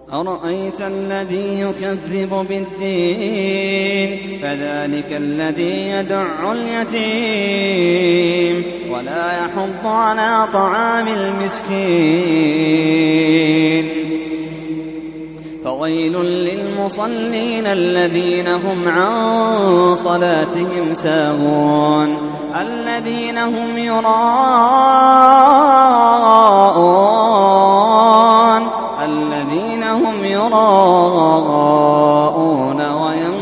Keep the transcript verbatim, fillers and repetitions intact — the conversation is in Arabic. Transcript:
أرأيت الذي يكذب بالدين فذلك الذي يدع اليتيم ولا يحض على طعام المسكين فويل للمصلين الذين هم عن صلاتهم ساهون الذين هم يراءون الذين هم يراءون ويمنعون